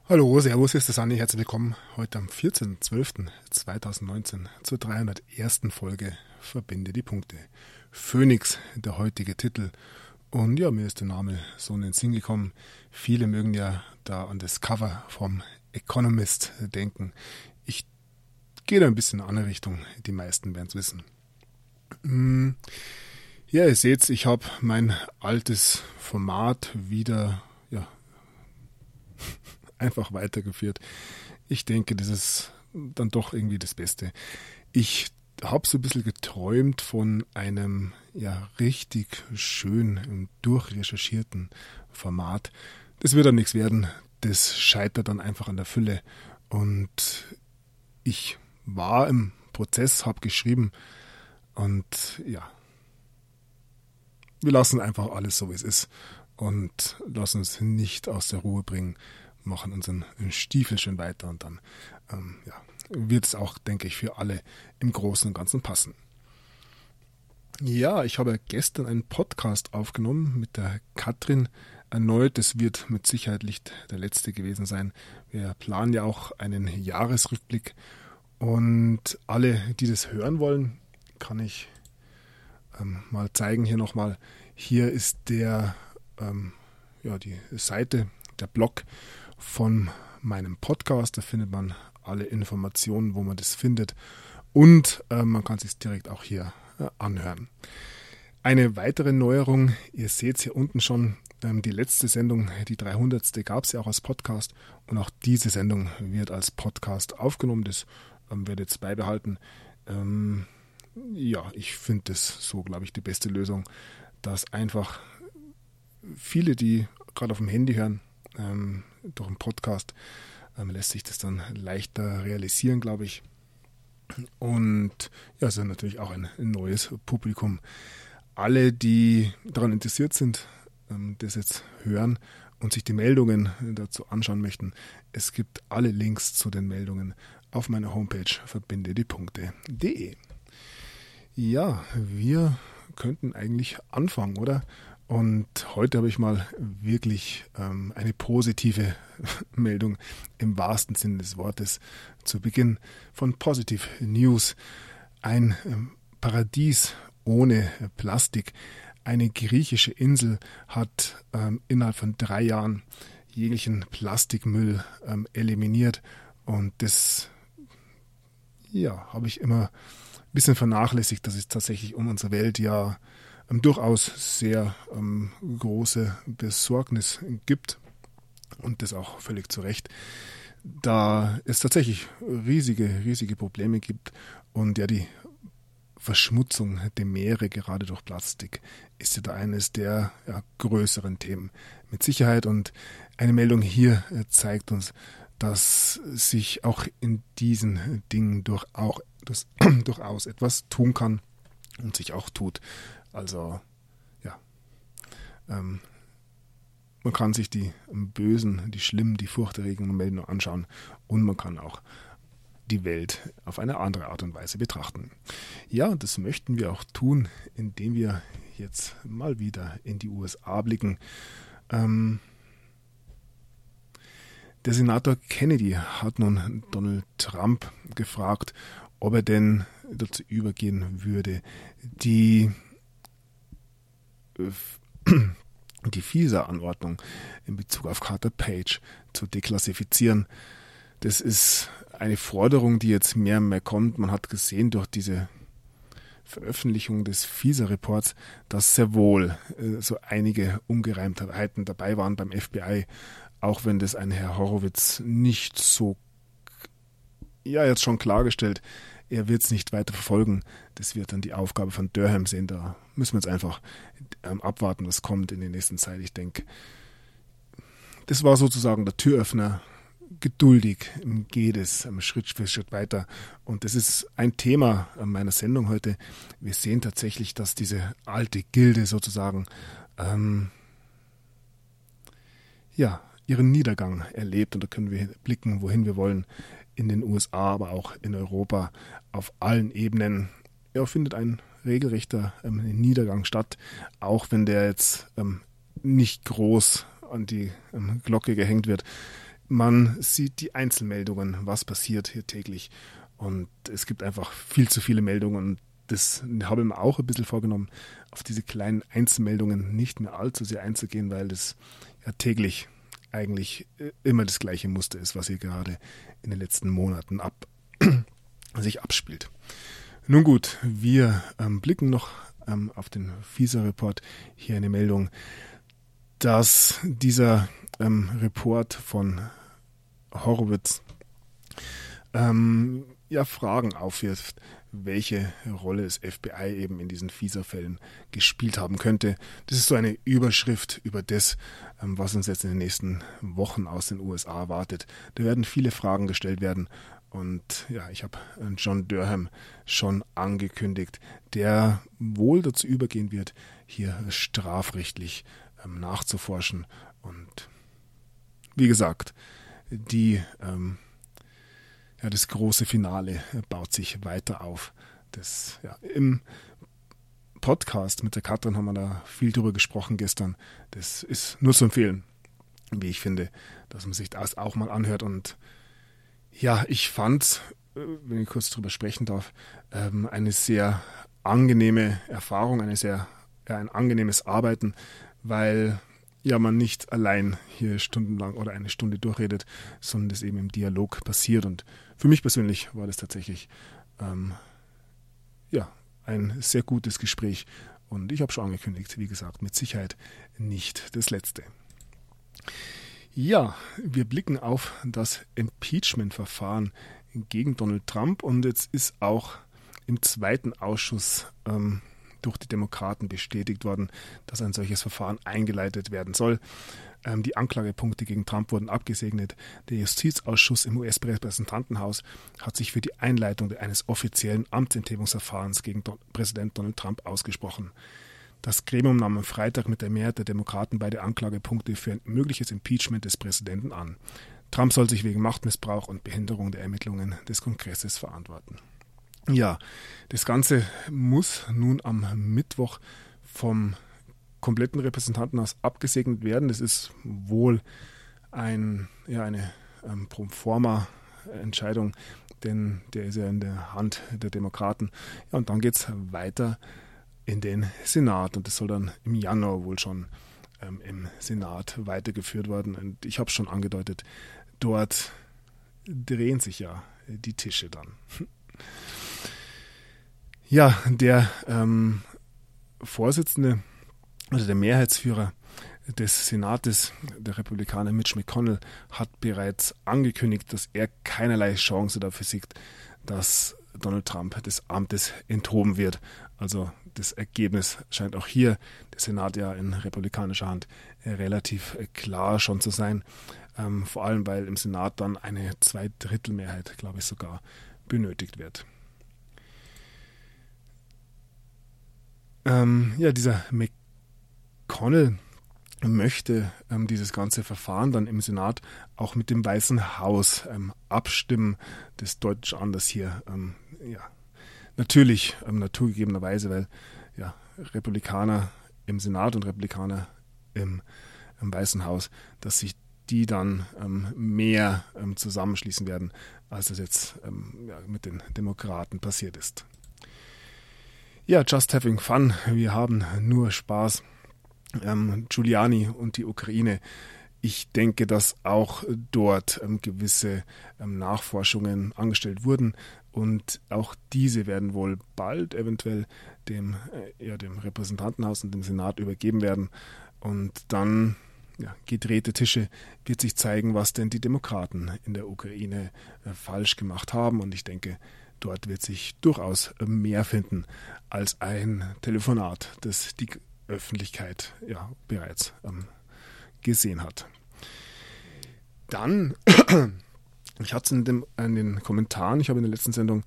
Hallo, servus, hier ist der Sanni, herzlich willkommen heute am 14.12.2019 zur 301. Folge Verbinde die Punkte. Phoenix, der heutige Titel. Und ja, mir ist der Name so in den Sinn gekommen. Viele mögen ja da an das Cover vom Economist denken. Ich gehe da ein bisschen in eine andere Richtung, die meisten werden es wissen. Ja, ihr seht, ich habe mein altes Format wieder einfach weitergeführt. Ich denke, das ist dann doch irgendwie das Beste. Ich habe so ein bisschen geträumt von einem richtig schön und durchrecherchierten Format. Das wird dann nichts werden. Das scheitert dann einfach an der Fülle. Und ich war im Prozess, habe geschrieben und ja, wir lassen einfach alles so, wie es ist und lassen uns nicht aus der Ruhe bringen, machen unseren Stiefel schön weiter und dann wird es auch, denke ich, für alle im Großen und Ganzen passen. Ja, ich habe gestern einen Podcast aufgenommen mit der Katrin erneut. Das wird mit Sicherheit nicht der letzte gewesen sein. Wir planen ja auch einen Jahresrückblick und alle, die das hören wollen, kann ich mal zeigen hier nochmal. Hier ist die Seite, der Blog von meinem Podcast. Da findet man alle Informationen, wo man das findet. Und man kann es sich direkt auch hier anhören. Eine weitere Neuerung, ihr seht es hier unten schon, die letzte Sendung, die 300. gab es ja auch als Podcast. Und auch diese Sendung wird als Podcast aufgenommen. Das werde ich jetzt beibehalten. Ich finde das so, glaube ich, die beste Lösung, dass einfach viele, die gerade auf dem Handy hören, durch einen Podcast, lässt sich das dann leichter realisieren, glaube ich. Und ja, es ist natürlich auch ein neues Publikum. Alle, die daran interessiert sind, das jetzt hören und sich die Meldungen dazu anschauen möchten, es gibt alle Links zu den Meldungen auf meiner Homepage verbindediepunkte.de. Ja, wir könnten eigentlich anfangen, oder? Und heute habe ich mal wirklich eine positive Meldung im wahrsten Sinne des Wortes zu Beginn von Positive News. Ein Paradies ohne Plastik. Eine griechische Insel hat innerhalb von 3 Jahren jeglichen Plastikmüll eliminiert. Und das habe ich immer ein bisschen vernachlässigt, dass es tatsächlich um unsere Welt durchaus sehr große Besorgnis gibt und das auch völlig zu Recht, da es tatsächlich riesige Probleme gibt und die Verschmutzung der Meere gerade durch Plastik ist ja da eines der größeren Themen mit Sicherheit, und eine Meldung hier zeigt uns, dass sich auch in diesen Dingen durchaus etwas tun kann und sich auch tut. Also, man kann sich die bösen, die schlimmen, die furchterregenden Meldungen anschauen und man kann auch die Welt auf eine andere Art und Weise betrachten. Ja, und das möchten wir auch tun, indem wir jetzt mal wieder in die USA blicken. Der Senator Kennedy hat nun Donald Trump gefragt, ob er denn dazu übergehen würde, die FISA-Anordnung in Bezug auf Carter Page zu deklassifizieren. Das ist eine Forderung, die jetzt mehr und mehr kommt. Man hat gesehen durch diese Veröffentlichung des FISA-Reports, dass sehr wohl so einige Ungereimtheiten dabei waren beim FBI, auch wenn das ein Herr Horowitz nicht so jetzt schon klargestellt. Er wird es nicht weiter verfolgen. Das wird dann die Aufgabe von Durham sehen. Da müssen wir jetzt einfach abwarten, was kommt in der nächsten Zeit. Ich denke, das war sozusagen der Türöffner. Geduldig geht es Schritt für Schritt weiter. Und das ist ein Thema meiner Sendung heute. Wir sehen tatsächlich, dass diese alte Gilde sozusagen ihren Niedergang erlebt. Und da können wir blicken, wohin wir wollen. In den USA, aber auch in Europa, auf allen Ebenen findet ein regelrechter Niedergang statt, auch wenn der jetzt nicht groß an die Glocke gehängt wird. man sieht die Einzelmeldungen, was passiert hier täglich. Und es gibt einfach viel zu viele Meldungen. Und das habe ich mir auch ein bisschen vorgenommen, auf diese kleinen Einzelmeldungen nicht mehr allzu sehr einzugehen, weil das ja täglich eigentlich immer das gleiche Muster ist, was hier gerade in den letzten Monaten sich abspielt. Nun gut, wir blicken noch auf den FISA-Report. Hier eine Meldung, dass dieser Report von Horowitz Fragen aufwirft, welche Rolle das FBI eben in diesen FISA-Fällen gespielt haben könnte. Das ist so eine Überschrift über das, was uns jetzt in den nächsten Wochen aus den USA erwartet. Da werden viele Fragen gestellt werden. Und ja, ich habe John Durham schon angekündigt, der wohl dazu übergehen wird, hier strafrechtlich nachzuforschen. Und wie gesagt, das große Finale baut sich weiter auf. Im Podcast mit der Katrin haben wir da viel drüber gesprochen gestern. Das ist nur zu empfehlen, wie ich finde, dass man sich das auch mal anhört. Und ja, ich fand, wenn ich kurz drüber sprechen darf, eine sehr angenehme Erfahrung, ein angenehmes Arbeiten, weil man nicht allein hier stundenlang oder eine Stunde durchredet, sondern das eben im Dialog passiert. Und für mich persönlich war das tatsächlich ein sehr gutes Gespräch. Und ich habe schon angekündigt, wie gesagt, mit Sicherheit nicht das letzte. Ja, wir blicken auf das Impeachment-Verfahren gegen Donald Trump. Und jetzt ist auch im zweiten Ausschuss durch die Demokraten bestätigt worden, dass ein solches Verfahren eingeleitet werden soll. Die Anklagepunkte gegen Trump wurden abgesegnet. Der Justizausschuss im US-Repräsentantenhaus hat sich für die Einleitung eines offiziellen Amtsenthebungsverfahrens gegen Präsident Donald Trump ausgesprochen. Das Gremium nahm am Freitag mit der Mehrheit der Demokraten beide Anklagepunkte für ein mögliches Impeachment des Präsidenten an. Trump soll sich wegen Machtmissbrauch und Behinderung der Ermittlungen des Kongresses verantworten. Ja, das Ganze muss nun am Mittwoch vom kompletten Repräsentantenhaus abgesegnet werden. Das ist wohl eine Proforma-Entscheidung, denn der ist ja in der Hand der Demokraten. Ja, und dann geht es weiter in den Senat und das soll dann im Januar wohl schon im Senat weitergeführt werden. Und ich habe es schon angedeutet, dort drehen sich ja die Tische dann. Ja, der Vorsitzende, also der Mehrheitsführer des Senates, der Republikaner Mitch McConnell, hat bereits angekündigt, dass er keinerlei Chance dafür sieht, dass Donald Trump des Amtes enthoben wird. Also das Ergebnis scheint auch hier, der Senat ja in republikanischer Hand, relativ klar schon zu sein. Vor allem, weil im Senat dann eine Zweidrittelmehrheit, glaube ich, sogar benötigt wird. Dieser McConnell möchte dieses ganze Verfahren dann im Senat auch mit dem Weißen Haus abstimmen. Das deutet schon an, dass hier natürlich naturgegebenerweise, weil Republikaner im Senat und Republikaner im Weißen Haus, dass sich die dann mehr zusammenschließen werden, als das jetzt mit den Demokraten passiert ist. Ja, just having fun. Wir haben nur Spaß. Giuliani und die Ukraine. Ich denke, dass auch dort gewisse Nachforschungen angestellt wurden und auch diese werden wohl bald eventuell dem Repräsentantenhaus und dem Senat übergeben werden. Und dann, gedrehte Tische, wird sich zeigen, was denn die Demokraten in der Ukraine falsch gemacht haben. Und ich denke, dort wird sich durchaus mehr finden als ein Telefonat, das die Öffentlichkeit bereits gesehen hat. Dann, ich hatte es in den Kommentaren, ich habe in der letzten Sendung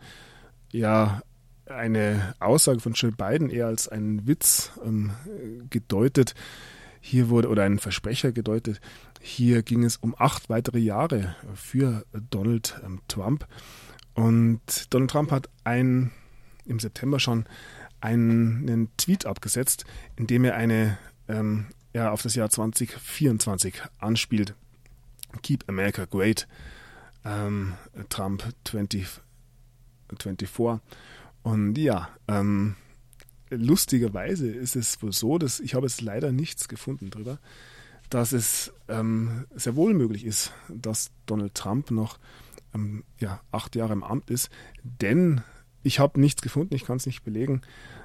eine Aussage von Joe Biden eher als einen Witz gedeutet. Hier wurde, oder einen Versprecher gedeutet, hier ging es um 8 weitere Jahre für Donald Trump. Und Donald Trump hat im September schon einen Tweet abgesetzt, in dem er auf das Jahr 2024 anspielt. Keep America Great, Trump 2024. Und ja, lustigerweise ist es wohl so, dass ich habe jetzt leider nichts gefunden drüber, dass es sehr wohl möglich ist, dass Donald Trump noch 8 Jahre im Amt ist, denn ich habe nichts gefunden, ich kann es nicht belegen,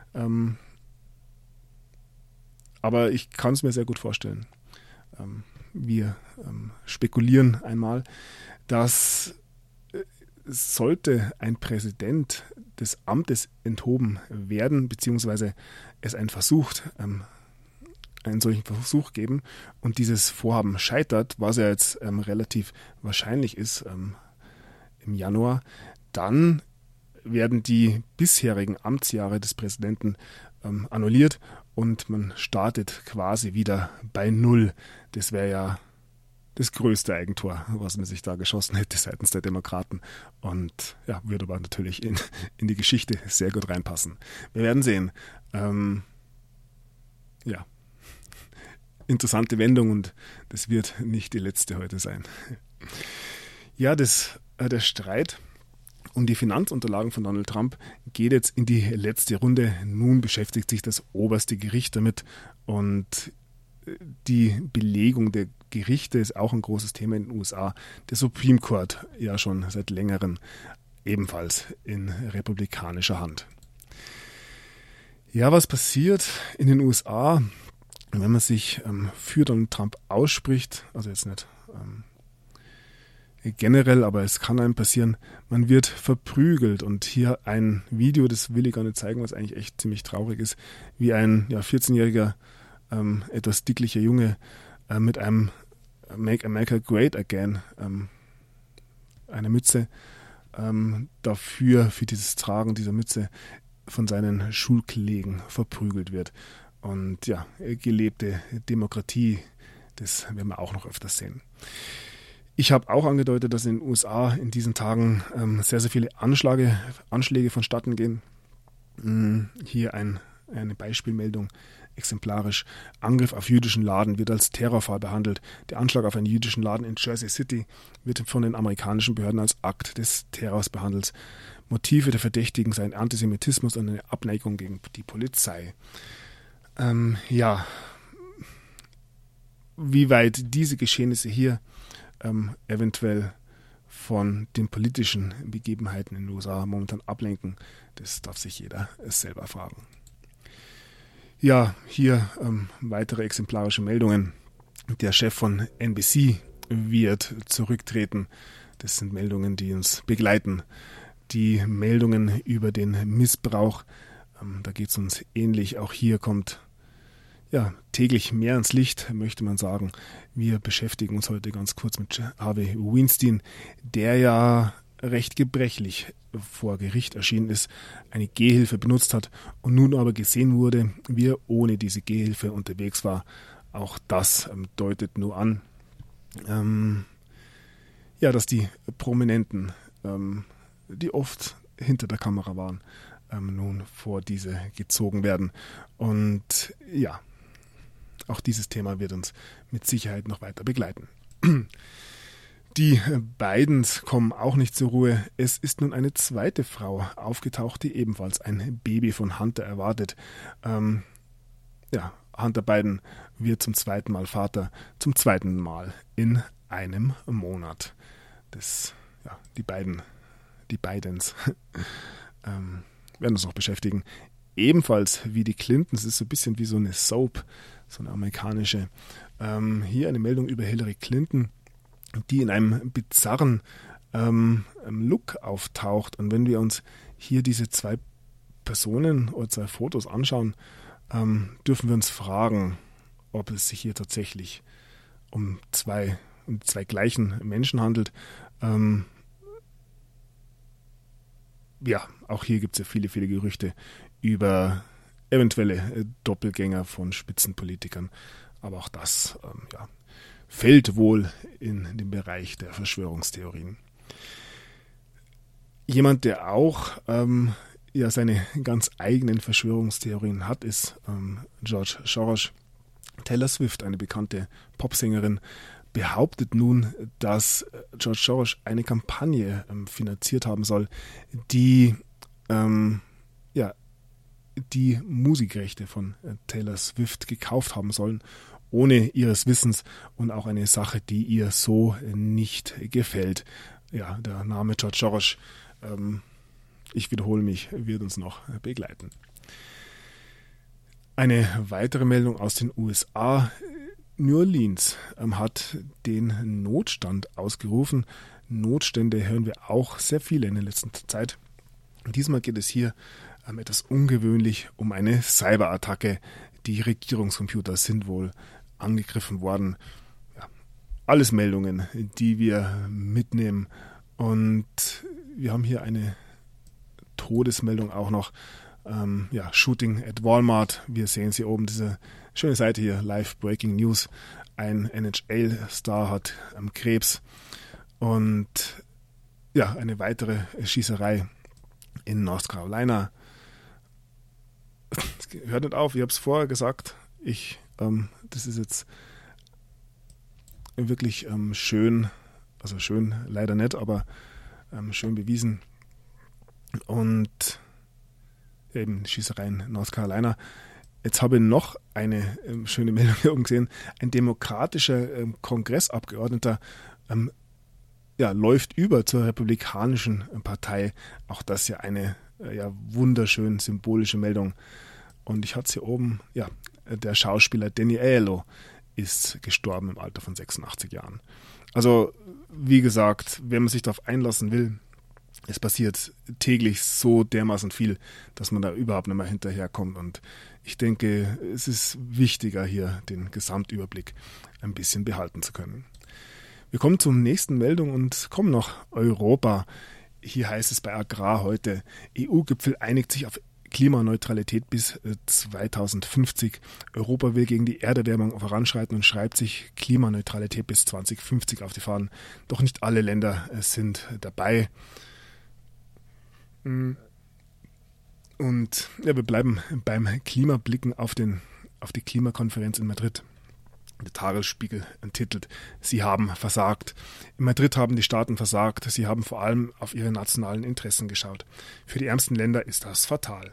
aber ich kann es mir sehr gut vorstellen. Wir spekulieren einmal, dass sollte ein Präsident des Amtes enthoben werden, beziehungsweise es einen solchen Versuch geben und dieses Vorhaben scheitert, was ja jetzt relativ wahrscheinlich ist im Januar, dann werden die bisherigen Amtsjahre des Präsidenten annulliert und man startet quasi wieder bei Null. Das wäre ja das größte Eigentor, was man sich da geschossen hätte seitens der Demokraten und ja, würde aber natürlich in die Geschichte sehr gut reinpassen. Wir werden sehen. Interessante Wendung und das wird nicht die letzte heute sein. Ja, der Streit um die Finanzunterlagen von Donald Trump geht jetzt in die letzte Runde. Nun beschäftigt sich das oberste Gericht damit und die Belegung der Gerichte ist auch ein großes Thema in den USA. Der Supreme Court ja schon seit längerem ebenfalls in republikanischer Hand. Ja, was passiert in den USA, wenn man sich für Donald Trump ausspricht, also jetzt nicht generell, aber es kann einem passieren, man wird verprügelt und hier ein Video, das will ich gar nicht zeigen, was eigentlich echt ziemlich traurig ist, wie ein 14-jähriger, etwas dicklicher Junge mit einem Make America Great Again, einer Mütze, für dieses Tragen dieser Mütze von seinen Schulkollegen verprügelt wird. Und ja, gelebte Demokratie, das werden wir auch noch öfters sehen. Ich habe auch angedeutet, dass in den USA in diesen Tagen sehr, sehr viele Anschläge vonstatten gehen. Hier eine Beispielmeldung, exemplarisch. Angriff auf jüdischen Laden wird als Terrorfall behandelt. Der Anschlag auf einen jüdischen Laden in Jersey City wird von den amerikanischen Behörden als Akt des Terrors behandelt. Motive der Verdächtigen seien Antisemitismus und eine Abneigung gegen die Polizei. Wie weit diese Geschehnisse hier eventuell von den politischen Begebenheiten in den USA momentan ablenken, das darf sich jeder selber fragen. Ja, hier weitere exemplarische Meldungen. Der Chef von NBC wird zurücktreten. Das sind Meldungen, die uns begleiten. Die Meldungen über den Missbrauch, da geht es uns ähnlich. Auch hier kommt täglich mehr ans Licht, möchte man sagen. Wir beschäftigen uns heute ganz kurz mit Harvey Weinstein, der ja recht gebrechlich vor Gericht erschienen ist, eine Gehhilfe benutzt hat und nun aber gesehen wurde, wie er ohne diese Gehhilfe unterwegs war. Auch das deutet nur an, dass die Prominenten, die oft hinter der Kamera waren, nun vor diese gezogen werden. Und ja, auch dieses Thema wird uns mit Sicherheit noch weiter begleiten. Die Bidens kommen auch nicht zur Ruhe. Es ist nun eine zweite Frau aufgetaucht, die ebenfalls ein Baby von Hunter erwartet. Hunter Biden wird zum zweiten Mal Vater, zum zweiten Mal in einem Monat. Die Bidens werden uns noch beschäftigen. Ebenfalls wie die Clintons, ist so ein bisschen wie so eine Soap, so eine amerikanische. Hier eine Meldung über Hillary Clinton, die in einem bizarren Look auftaucht. Und wenn wir uns hier diese zwei Personen oder zwei Fotos anschauen, dürfen wir uns fragen, ob es sich hier tatsächlich um zwei gleichen Menschen handelt. Auch hier gibt es ja viele, viele Gerüchte über eventuelle Doppelgänger von Spitzenpolitikern. Aber auch das fällt wohl in den Bereich der Verschwörungstheorien. Jemand, der auch seine ganz eigenen Verschwörungstheorien hat, ist George Soros. Taylor Swift, eine bekannte Popsängerin, behauptet nun, dass George Soros eine Kampagne finanziert haben soll, die die Musikrechte von Taylor Swift gekauft haben sollen, ohne ihres Wissens, und auch eine Sache, die ihr so nicht gefällt. Ja, der Name George Soros, ich wiederhole mich, wird uns noch begleiten. Eine weitere Meldung aus den USA. New Orleans hat den Notstand ausgerufen. Notstände hören wir auch sehr viele in der letzten Zeit. Diesmal geht es hier etwas ungewöhnlich um eine Cyberattacke. Die Regierungscomputer sind wohl angegriffen worden. Ja, alles Meldungen, die wir mitnehmen. Und wir haben hier eine Todesmeldung auch noch. Shooting at Walmart. Wir sehen sie oben, diese schöne Seite hier, Live Breaking News. Ein NHL-Star hat Krebs. Und ja, eine weitere Schießerei in North Carolina. Hört nicht auf, ich habe es vorher gesagt. Das ist jetzt wirklich schön, also schön leider nicht, aber schön bewiesen. Und eben Schießerei in North Carolina. Jetzt habe ich noch eine schöne Meldung hier oben gesehen. Ein demokratischer Kongressabgeordneter läuft über zur Republikanischen Partei. Auch das ja eine wunderschön symbolische Meldung. Und ich hatte es hier oben, der Schauspieler Danny Aiello ist gestorben im Alter von 86 Jahren. Also, wie gesagt, wenn man sich darauf einlassen will, es passiert täglich so dermaßen viel, dass man da überhaupt nicht mehr hinterherkommt. Und ich denke, es ist wichtiger, hier den Gesamtüberblick ein bisschen behalten zu können. Wir kommen zur nächsten Meldung und kommen nach Europa. Hier heißt es bei Agrar heute, EU-Gipfel einigt sich auf Klimaneutralität bis 2050. Europa will gegen die Erderwärmung voranschreiten und schreibt sich Klimaneutralität bis 2050 auf die Fahnen. Doch nicht alle Länder sind dabei. Und wir bleiben beim Klimablicken auf die Klimakonferenz in Madrid. Der Tagesspiegel titelt, sie haben versagt. In Madrid haben die Staaten versagt. Sie haben vor allem auf ihre nationalen Interessen geschaut. Für die ärmsten Länder ist das fatal.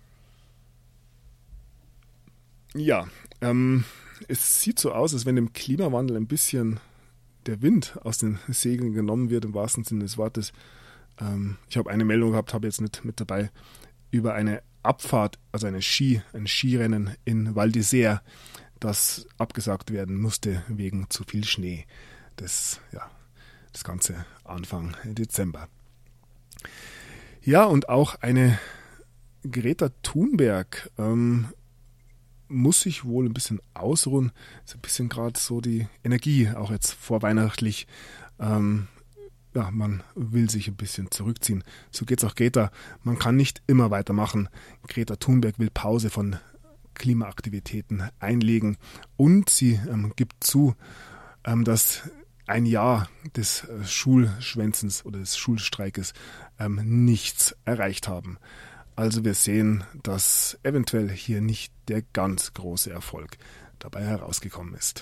Ja, es sieht so aus, als wenn dem Klimawandel ein bisschen der Wind aus den Segeln genommen wird, im wahrsten Sinne des Wortes. Ich habe eine Meldung gehabt, habe jetzt nicht mit dabei, über eine Abfahrt, also ein Skirennen in Val d'Isère, das abgesagt werden musste wegen zu viel Schnee. Das Ganze Anfang Dezember. Ja, und auch eine Greta Thunberg muss sich wohl ein bisschen ausruhen. Ist ein bisschen gerade so die Energie, auch jetzt vorweihnachtlich. Man will sich ein bisschen zurückziehen. So geht's auch Greta. Man kann nicht immer weitermachen. Greta Thunberg will Pause von Klimaaktivitäten einlegen und sie gibt zu, dass ein Jahr des Schulschwänzens oder des Schulstreikes nichts erreicht haben. Also wir sehen, dass eventuell hier nicht der ganz große Erfolg dabei herausgekommen ist.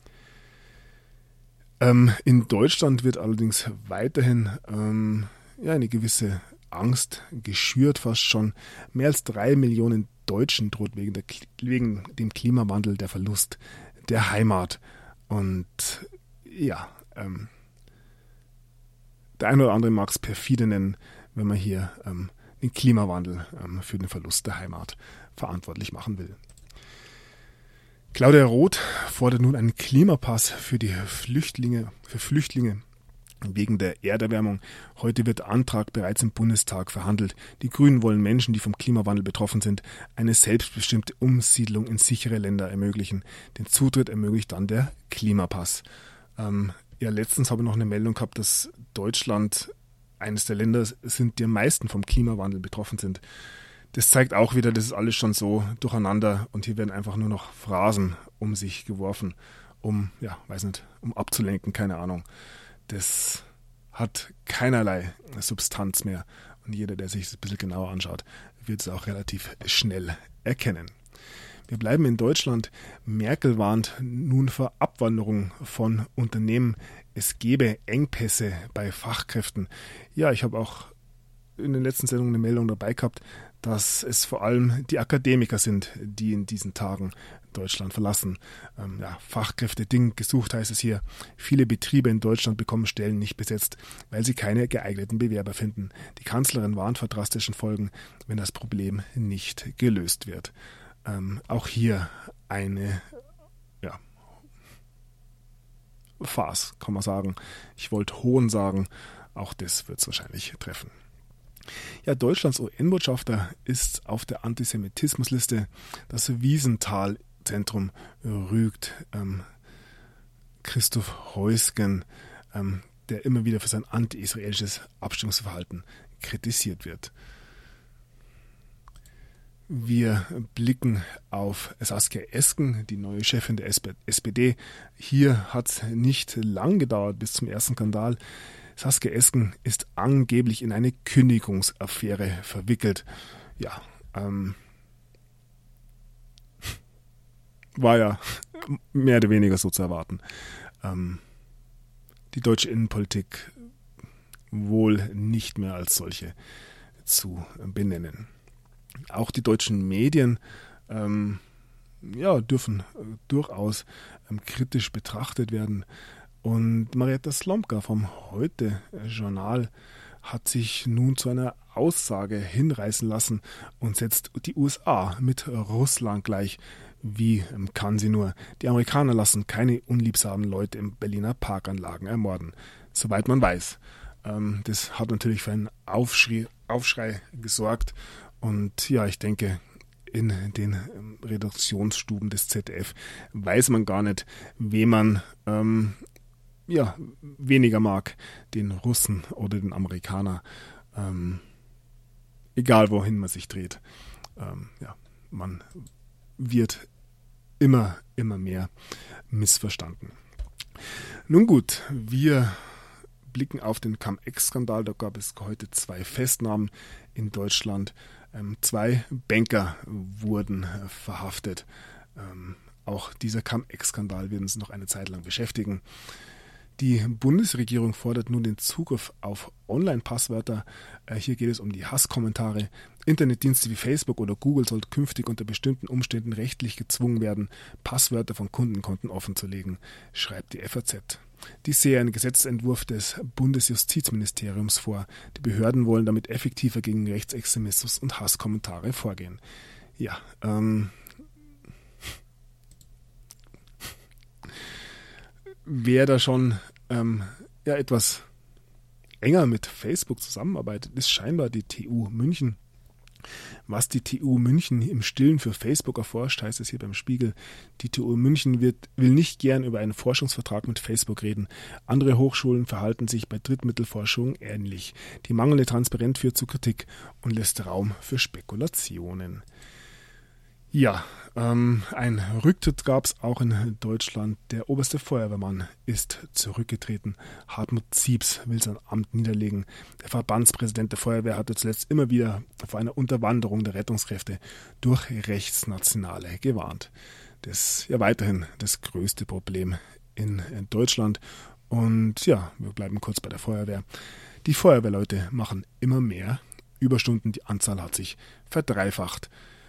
In Deutschland wird allerdings weiterhin eine gewisse Angst geschürt, fast schon. Mehr als 3 Millionen Deutschen droht wegen dem Klimawandel der Verlust der Heimat. Und der eine oder andere mag es perfide nennen, wenn man hier den Klimawandel für den Verlust der Heimat verantwortlich machen will. Claudia Roth fordert nun einen Klimapass für Flüchtlinge wegen der Erderwärmung. Heute wird der Antrag bereits im Bundestag verhandelt. Die Grünen wollen Menschen, die vom Klimawandel betroffen sind, eine selbstbestimmte Umsiedlung in sichere Länder ermöglichen. Den Zutritt ermöglicht dann der Klimapass. Letztens habe ich noch eine Meldung gehabt, dass Deutschland eines der Länder sind, die am meisten vom Klimawandel betroffen sind. Das zeigt auch wieder, das ist alles schon so durcheinander und hier werden einfach nur noch Phrasen um sich geworfen, um abzulenken, keine Ahnung. Das hat keinerlei Substanz mehr und jeder, der sich das ein bisschen genauer anschaut, wird es auch relativ schnell erkennen. Wir bleiben in Deutschland. Merkel warnt nun vor Abwanderung von Unternehmen. Es gebe Engpässe bei Fachkräften. Ja, ich habe auch in den letzten Sendungen eine Meldung dabei gehabt, dass es vor allem die Akademiker sind, die in diesen Tagen Deutschland verlassen. Fachkräfte dringend gesucht, heißt es hier. Viele Betriebe in Deutschland bekommen Stellen nicht besetzt, weil sie keine geeigneten Bewerber finden. Die Kanzlerin warnt vor drastischen Folgen, wenn das Problem nicht gelöst wird. Auch hier eine Farce, kann man sagen. Ich wollte Hohn sagen, auch das wird es wahrscheinlich treffen. Ja, Deutschlands UN-Botschafter ist auf der Antisemitismusliste. Das Wiesenthal-Zentrum rügt Christoph Heusgen, der immer wieder für sein anti-israelisches Abstimmungsverhalten kritisiert wird. Wir blicken auf Saskia Esken, die neue Chefin der SPD. Hier hat es nicht lang gedauert bis zum ersten Skandal. Saskia Esken ist angeblich in eine Kündigungsaffäre verwickelt. Ja, war ja mehr oder weniger so zu erwarten. Die deutsche Innenpolitik wohl nicht mehr als solche zu benennen. Auch die deutschen Medien dürfen durchaus kritisch betrachtet werden. Und Marietta Slomka vom Heute-Journal hat sich nun zu einer Aussage hinreißen lassen und setzt die USA mit Russland gleich. Wie kann sie nur? Die Amerikaner lassen keine unliebsamen Leute in Berliner Parkanlagen ermorden, soweit man weiß. Das hat natürlich für einen Aufschrei gesorgt. Und ja, ich denke, in den Redaktionsstuben des ZDF weiß man gar nicht, wen man weniger mag, den Russen oder den Amerikaner, egal wohin man sich dreht. Man wird immer mehr missverstanden. Nun gut, wir blicken auf den Cum-Ex-Skandal. Da gab es heute 2 Festnahmen in Deutschland. 2 Banker wurden verhaftet. Auch dieser Cum-Ex-Skandal wird uns noch eine Zeit lang beschäftigen. Die Bundesregierung fordert nun den Zugriff auf Online-Passwörter. Hier geht es um die Hasskommentare. Internetdienste wie Facebook oder Google sollten künftig unter bestimmten Umständen rechtlich gezwungen werden, Passwörter von Kundenkonten offenzulegen, schreibt die FAZ. Dies sehe einen Gesetzentwurf des Bundesjustizministeriums vor. Die Behörden wollen damit effektiver gegen Rechtsextremismus und Hasskommentare vorgehen. Ja, wer da schon etwas enger mit Facebook zusammenarbeitet, ist scheinbar die TU München. Was die TU München im Stillen für Facebook erforscht, heißt es hier beim Spiegel. Die TU München will nicht gern über einen Forschungsvertrag mit Facebook reden. Andere Hochschulen verhalten sich bei Drittmittelforschung ähnlich. Die mangelnde Transparenz führt zu Kritik und lässt Raum für Spekulationen. Ja, ein Rücktritt gab es auch in Deutschland. Der oberste Feuerwehrmann ist zurückgetreten. Hartmut Zieps will sein Amt niederlegen. Der Verbandspräsident der Feuerwehr hatte zuletzt immer wieder vor einer Unterwanderung der Rettungskräfte durch Rechtsnationale gewarnt. Das ist ja weiterhin das größte Problem in Deutschland. Und ja, wir bleiben kurz bei der Feuerwehr. Die Feuerwehrleute machen immer mehr Überstunden. Die Anzahl hat sich verdreifacht.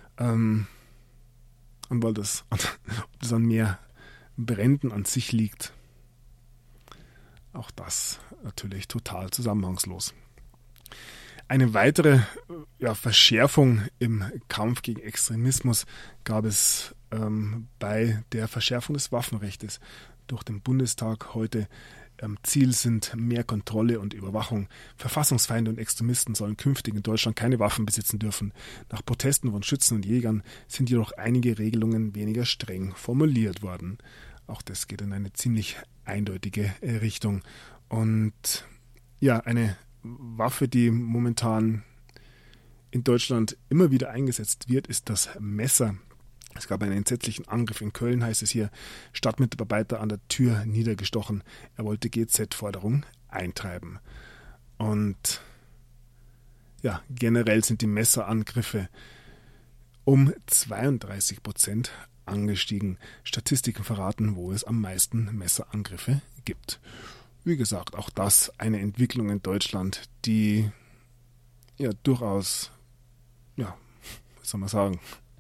Und weil das an mehr Bränden an sich liegt, auch das natürlich total zusammenhangslos. Eine weitere Verschärfung im Kampf gegen Extremismus gab es bei der Verschärfung des Waffenrechts durch den Bundestag heute. Ziel sind mehr Kontrolle und Überwachung. Verfassungsfeinde und Extremisten sollen künftig in Deutschland keine Waffen besitzen dürfen. Nach Protesten von Schützen und Jägern sind jedoch einige Regelungen weniger streng formuliert worden. Auch das geht in eine ziemlich eindeutige Richtung. Und ja, eine Waffe, die momentan in Deutschland immer wieder eingesetzt wird, ist das Messer. Es gab einen entsetzlichen Angriff in Köln, heißt es hier. Stadtmitarbeiter an der Tür niedergestochen. Er wollte GZ-Forderung eintreiben. Und ja, generell sind die Messerangriffe um 32% angestiegen. Statistiken verraten, wo es am meisten Messerangriffe gibt. Wie gesagt, auch das eine Entwicklung in Deutschland, die ja durchaus, ja, was soll man sagen,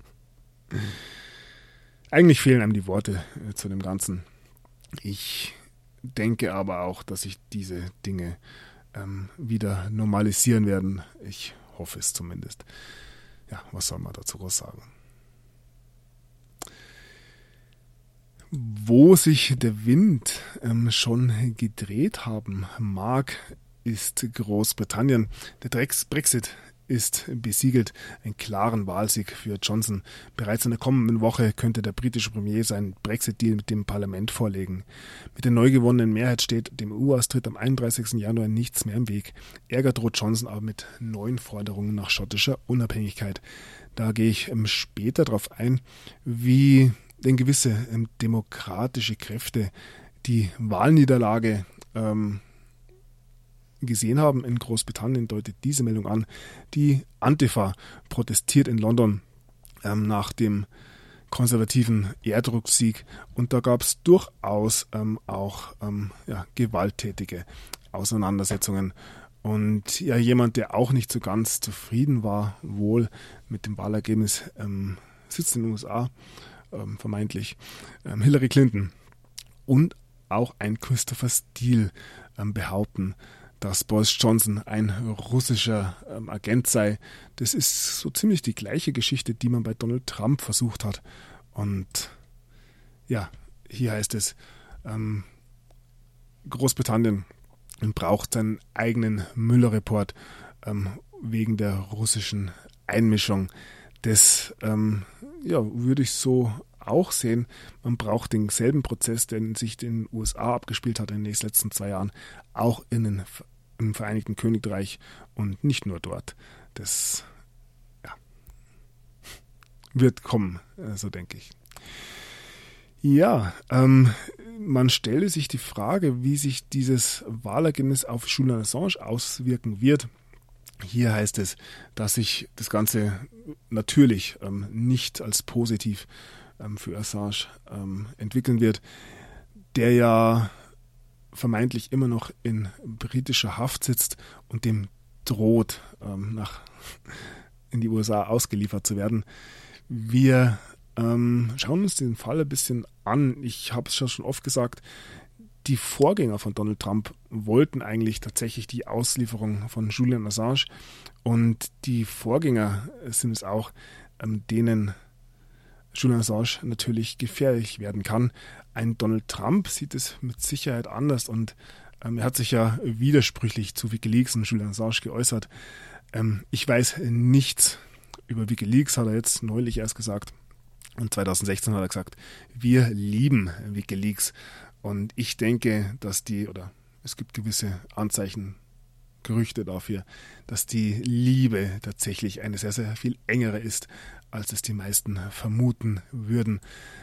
eigentlich fehlen einem die Worte zu dem Ganzen. Ich denke aber auch, dass sich diese Dinge wieder normalisieren werden. Ich hoffe es zumindest. Ja, was soll man dazu groß sagen? Wo sich der Wind schon gedreht haben mag, ist Großbritannien. Der Brexit ist besiegelt. Einen klaren Wahlsieg für Johnson. Bereits in der kommenden Woche könnte der britische Premier seinen Brexit-Deal mit dem Parlament vorlegen. Mit der neu gewonnenen Mehrheit steht dem EU-Austritt am 31. Januar nichts mehr im Weg. Ärger droht Johnson aber mit neuen Forderungen nach schottischer Unabhängigkeit. Da gehe ich später darauf ein, wie denn gewisse demokratische Kräfte die Wahlniederlage gesehen haben in Großbritannien, deutet diese Meldung an. Die Antifa protestiert in London nach dem konservativen Airdrop-Sieg und da gab es durchaus auch gewalttätige Auseinandersetzungen. Und ja, jemand, der auch nicht so ganz zufrieden war, wohl mit dem Wahlergebnis, sitzt in den USA, vermeintlich, Hillary Clinton. Und auch ein Christopher Steele behaupten, dass Boris Johnson ein russischer Agent sei. Das ist so ziemlich die gleiche Geschichte, die man bei Donald Trump versucht hat. Und ja, hier heißt es, Großbritannien braucht seinen eigenen Mueller-Report wegen der russischen Einmischung. Das würde ich so auch sehen. Man braucht denselben Prozess, der sich in den USA abgespielt hat in den letzten 2 Jahren, auch im Vereinigten Königreich und nicht nur dort. Das wird kommen, so denke ich. Ja, man stelle sich die Frage, wie sich dieses Wahlergebnis auf Julian Assange auswirken wird. Hier heißt es, dass sich das Ganze natürlich nicht als positiv für Assange entwickeln wird, der ja vermeintlich immer noch in britischer Haft sitzt und dem droht, in die USA ausgeliefert zu werden. Wir schauen uns den Fall ein bisschen an. Ich habe es schon oft gesagt, die Vorgänger von Donald Trump wollten eigentlich tatsächlich die Auslieferung von Julian Assange und die Vorgänger sind es auch, denen Julian Assange natürlich gefährlich werden kann. Ein Donald Trump sieht es mit Sicherheit anders und er hat sich ja widersprüchlich zu WikiLeaks und Julian Assange geäußert. Ich weiß nichts über WikiLeaks, hat er jetzt neulich erst gesagt. Und 2016 hat er gesagt, wir lieben WikiLeaks. Und ich denke, dass es gibt gewisse Anzeichen, Gerüchte dafür, dass die Liebe tatsächlich eine sehr, sehr viel engere ist, als es die meisten vermuten würden.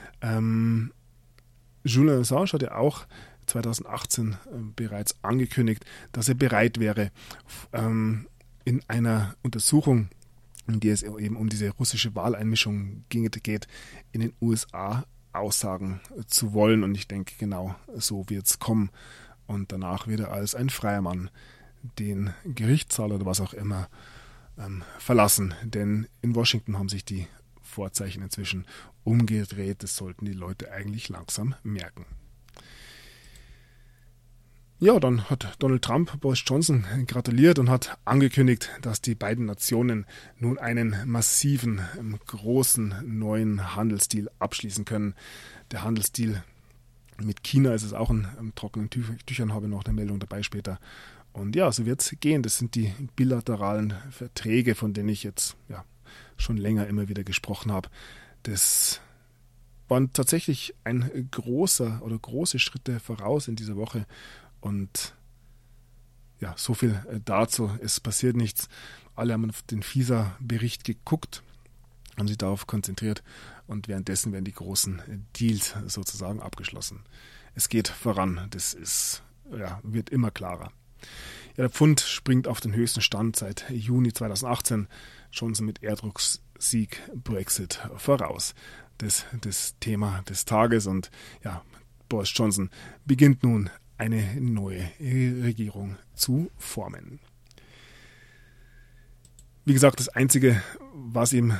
Julian Assange hat ja auch 2018 bereits angekündigt, dass er bereit wäre, in einer Untersuchung, in der es eben um diese russische Wahleinmischung geht, in den USA aussagen zu wollen. Und ich denke, genau so wird es kommen. Und danach wird er als ein freier Mann den Gerichtssaal oder was auch immer verlassen. Denn in Washington haben sich die Vorzeichen inzwischen umgedreht. Das sollten die Leute eigentlich langsam merken. Ja, dann hat Donald Trump Boris Johnson gratuliert und hat angekündigt, dass die beiden Nationen nun einen massiven, großen neuen Handelsdeal abschließen können. Der Handelsdeal mit China ist es auch in trockenen Tüchern, habe ich noch eine Meldung dabei später. Und ja, so wird es gehen. Das sind die bilateralen Verträge, von denen ich jetzt schon länger immer wieder gesprochen habe. Das waren tatsächlich ein große Schritte voraus in dieser Woche. Und ja, so viel dazu. Es passiert nichts. Alle haben auf den FISA-Bericht geguckt, haben sich darauf konzentriert und währenddessen werden die großen Deals sozusagen abgeschlossen. Es geht voran. Das wird immer klarer. Ja, der Pfund springt auf den höchsten Stand seit Juni 2018. Johnson mit Sieg Brexit voraus. Das Thema des Tages. Und ja, Boris Johnson beginnt nun eine neue Regierung zu formen. Wie gesagt, das Einzige, was ihm,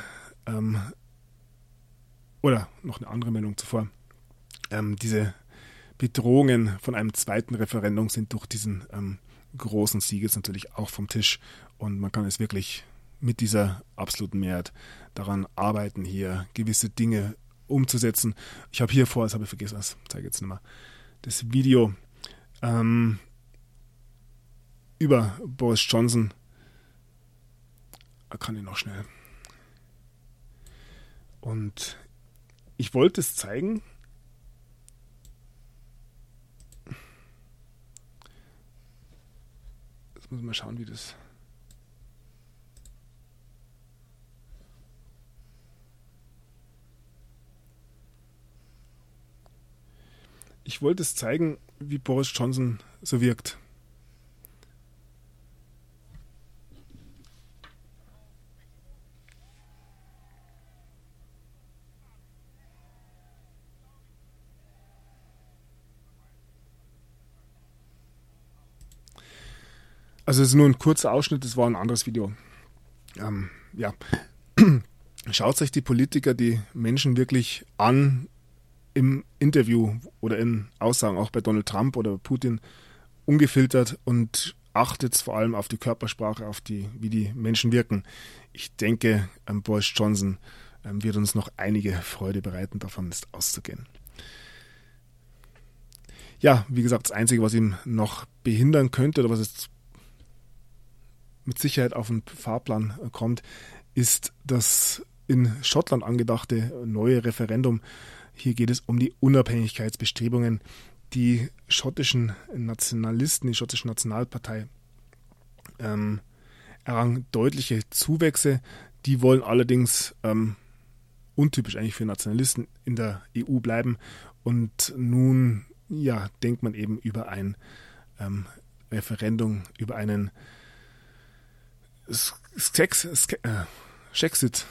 oder noch eine andere Meldung zuvor, diese Bedrohungen von einem zweiten Referendum sind durch diesen großen Sieg jetzt natürlich auch vom Tisch. Und man kann es wirklich mit dieser absoluten Mehrheit daran arbeiten, hier gewisse Dinge umzusetzen. Ich habe hier vor, das habe ich vergessen, das zeige ich jetzt nicht mehr, das Video über Boris Johnson. Kann ich noch schnell. Und ich wollte es zeigen. Jetzt muss ich mal schauen, wie das. Ich wollte es zeigen, wie Boris Johnson so wirkt. Also es ist nur ein kurzer Ausschnitt, das war ein anderes Video. Ja, schaut euch die Politiker, die Menschen wirklich an im Interview oder in Aussagen, auch bei Donald Trump oder Putin, ungefiltert und achtet vor allem auf die Körpersprache, wie die Menschen wirken. Ich denke, Boris Johnson wird uns noch einige Freude bereiten, davon ist auszugehen. Ja, wie gesagt, das Einzige, was ihm noch behindern könnte oder was jetzt mit Sicherheit auf den Fahrplan kommt, ist das in Schottland angedachte neue Referendum. Hier geht es um die Unabhängigkeitsbestrebungen. Die schottischen Nationalisten, die schottische Nationalpartei, errang deutliche Zuwächse. Die wollen allerdings, untypisch eigentlich für Nationalisten, in der EU bleiben. Und nun denkt man eben über ein Referendum, über einen Skexit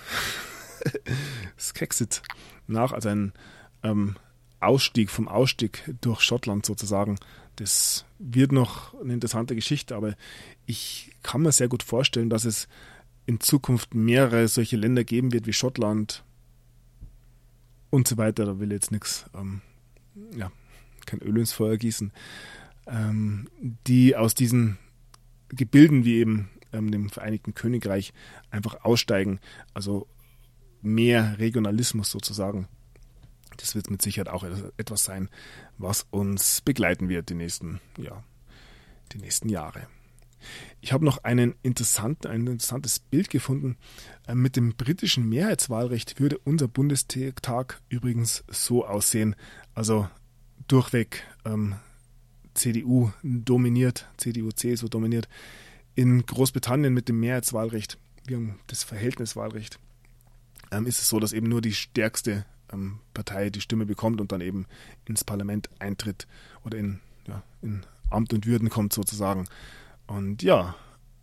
nach, also ein vom Ausstieg durch Schottland sozusagen. Das wird noch eine interessante Geschichte, aber ich kann mir sehr gut vorstellen, dass es in Zukunft mehrere solche Länder geben wird wie Schottland und so weiter. Da will ich jetzt nichts, kein Öl ins Feuer gießen, die aus diesen Gebilden wie eben dem Vereinigten Königreich einfach aussteigen. Also mehr Regionalismus sozusagen. Das wird mit Sicherheit auch etwas sein, was uns begleiten wird die nächsten Jahre. Ich habe noch ein interessantes Bild gefunden. Mit dem britischen Mehrheitswahlrecht würde unser Bundestag übrigens so aussehen. Also durchweg CDU dominiert, CDU-CSU dominiert. In Großbritannien mit dem Mehrheitswahlrecht, wir haben das Verhältniswahlrecht, ist es so, dass eben nur die stärkste Partei die Stimme bekommt und dann eben ins Parlament eintritt oder in Amt und Würden kommt sozusagen. Und ja,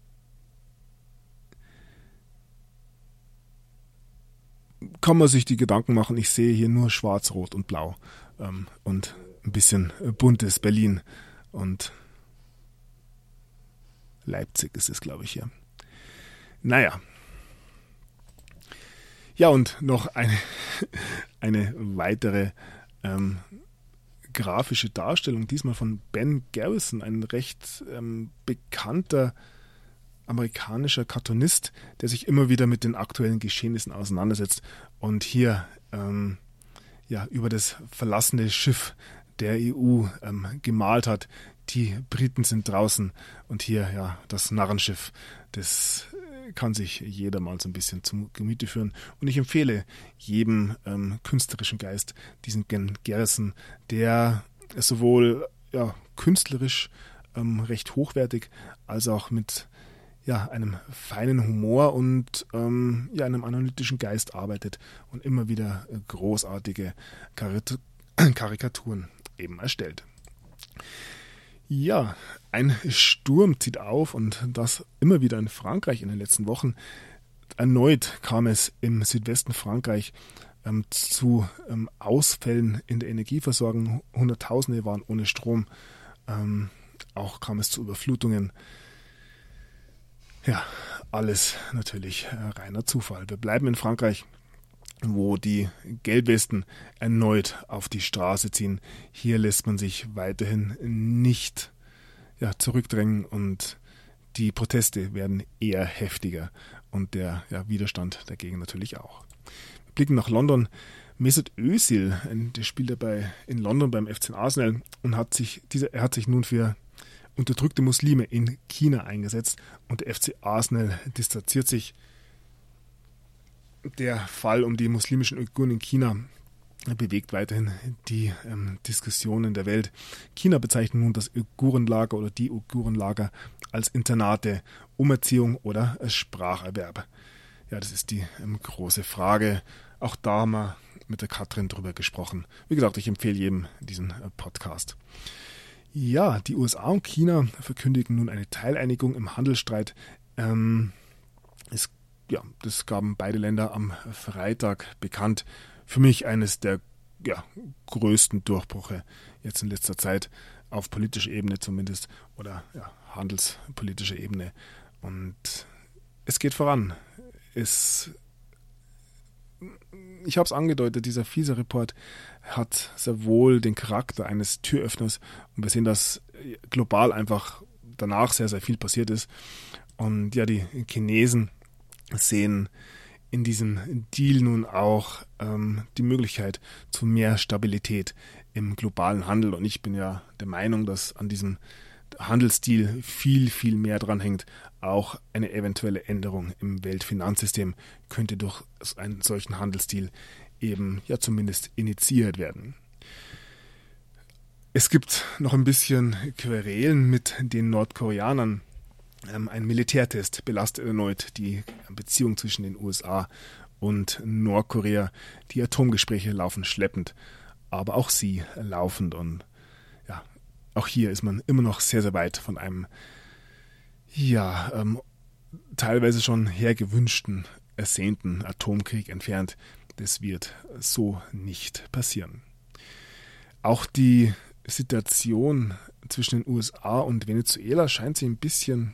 kann man sich die Gedanken machen, ich sehe hier nur schwarz, rot und blau und ein bisschen buntes Berlin und Leipzig ist es, glaube ich, hier. Naja. Ja, und noch eine weitere grafische Darstellung, diesmal von Ben Garrison, ein recht bekannter amerikanischer Cartoonist, der sich immer wieder mit den aktuellen Geschehnissen auseinandersetzt und hier über das verlassene Schiff der EU gemalt hat. Die Briten sind draußen und hier das Narrenschiff. Das kann sich jeder mal so ein bisschen zum Gemüte führen. Und ich empfehle jedem künstlerischen Geist diesen Garrison, der sowohl künstlerisch recht hochwertig als auch mit einem feinen Humor und einem analytischen Geist arbeitet und immer wieder großartige Karikaturen eben erstellt. Ja, ein Sturm zieht auf und das immer wieder in Frankreich in den letzten Wochen. erneut kam es im Südwesten Frankreich zu Ausfällen in der Energieversorgung. Hunderttausende waren ohne Strom. Auch kam es zu Überflutungen. Ja, alles natürlich reiner Zufall. Wir bleiben in Frankreich, wo die Gelbwesten erneut auf die Straße ziehen. Hier lässt man sich weiterhin nicht zurückdrängen und die Proteste werden eher heftiger und der Widerstand dagegen natürlich auch. Wir blicken nach London. Mesut Özil, der spielt dabei in London beim FC Arsenal und er hat sich nun für unterdrückte Muslime in China eingesetzt und der FC Arsenal distanziert sich. Der Fall um die muslimischen Uiguren in China bewegt weiterhin die Diskussionen der Welt. China bezeichnet nun das Uigurenlager oder die Uigurenlager als Internate, Umerziehung oder Spracherwerb. Ja, das ist die große Frage. Auch da haben wir mit der Katrin drüber gesprochen. Wie gesagt, ich empfehle jedem diesen Podcast. Ja, die USA und China verkündigen nun eine Teileinigung im Handelsstreit. Das gaben beide Länder am Freitag bekannt. Für mich eines der größten Durchbrüche jetzt in letzter Zeit auf politischer Ebene zumindest oder handelspolitischer Ebene. Und es geht voran. Ich habe es angedeutet, dieser FISA-Report hat sehr wohl den Charakter eines Türöffners und wir sehen, dass global einfach danach sehr, sehr viel passiert ist. Und ja, die Chinesen sehen in diesem Deal nun auch die Möglichkeit zu mehr Stabilität im globalen Handel. Und ich bin ja der Meinung, dass an diesem Handelsdeal viel, viel mehr dran hängt. Auch eine eventuelle Änderung im Weltfinanzsystem könnte durch einen solchen Handelsdeal eben zumindest initiiert werden. Es gibt noch ein bisschen Querelen mit den Nordkoreanern. Ein Militärtest belastet erneut die Beziehung zwischen den USA und Nordkorea. Die Atomgespräche laufen schleppend, aber auch sie laufend. Und auch hier ist man immer noch sehr, sehr weit von einem teilweise schon hergewünschten, ersehnten Atomkrieg entfernt. Das wird so nicht passieren. Auch die Situation zwischen den USA und Venezuela scheint sich ein bisschen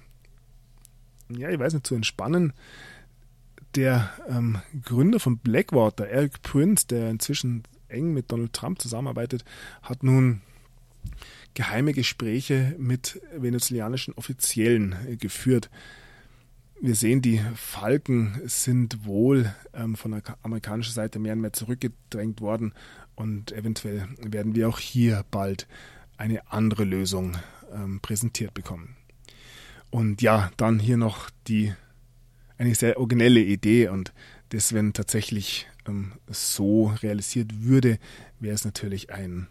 zu entspannen. Der Gründer von Blackwater, Eric Prince, der inzwischen eng mit Donald Trump zusammenarbeitet, hat nun geheime Gespräche mit venezolanischen Offiziellen geführt. Wir sehen, die Falken sind wohl von der amerikanischen Seite mehr und mehr zurückgedrängt worden und eventuell werden wir auch hier bald eine andere Lösung präsentiert bekommen. Und ja, dann hier noch eine sehr originelle Idee und das, wenn tatsächlich so realisiert würde, wäre es natürlich ein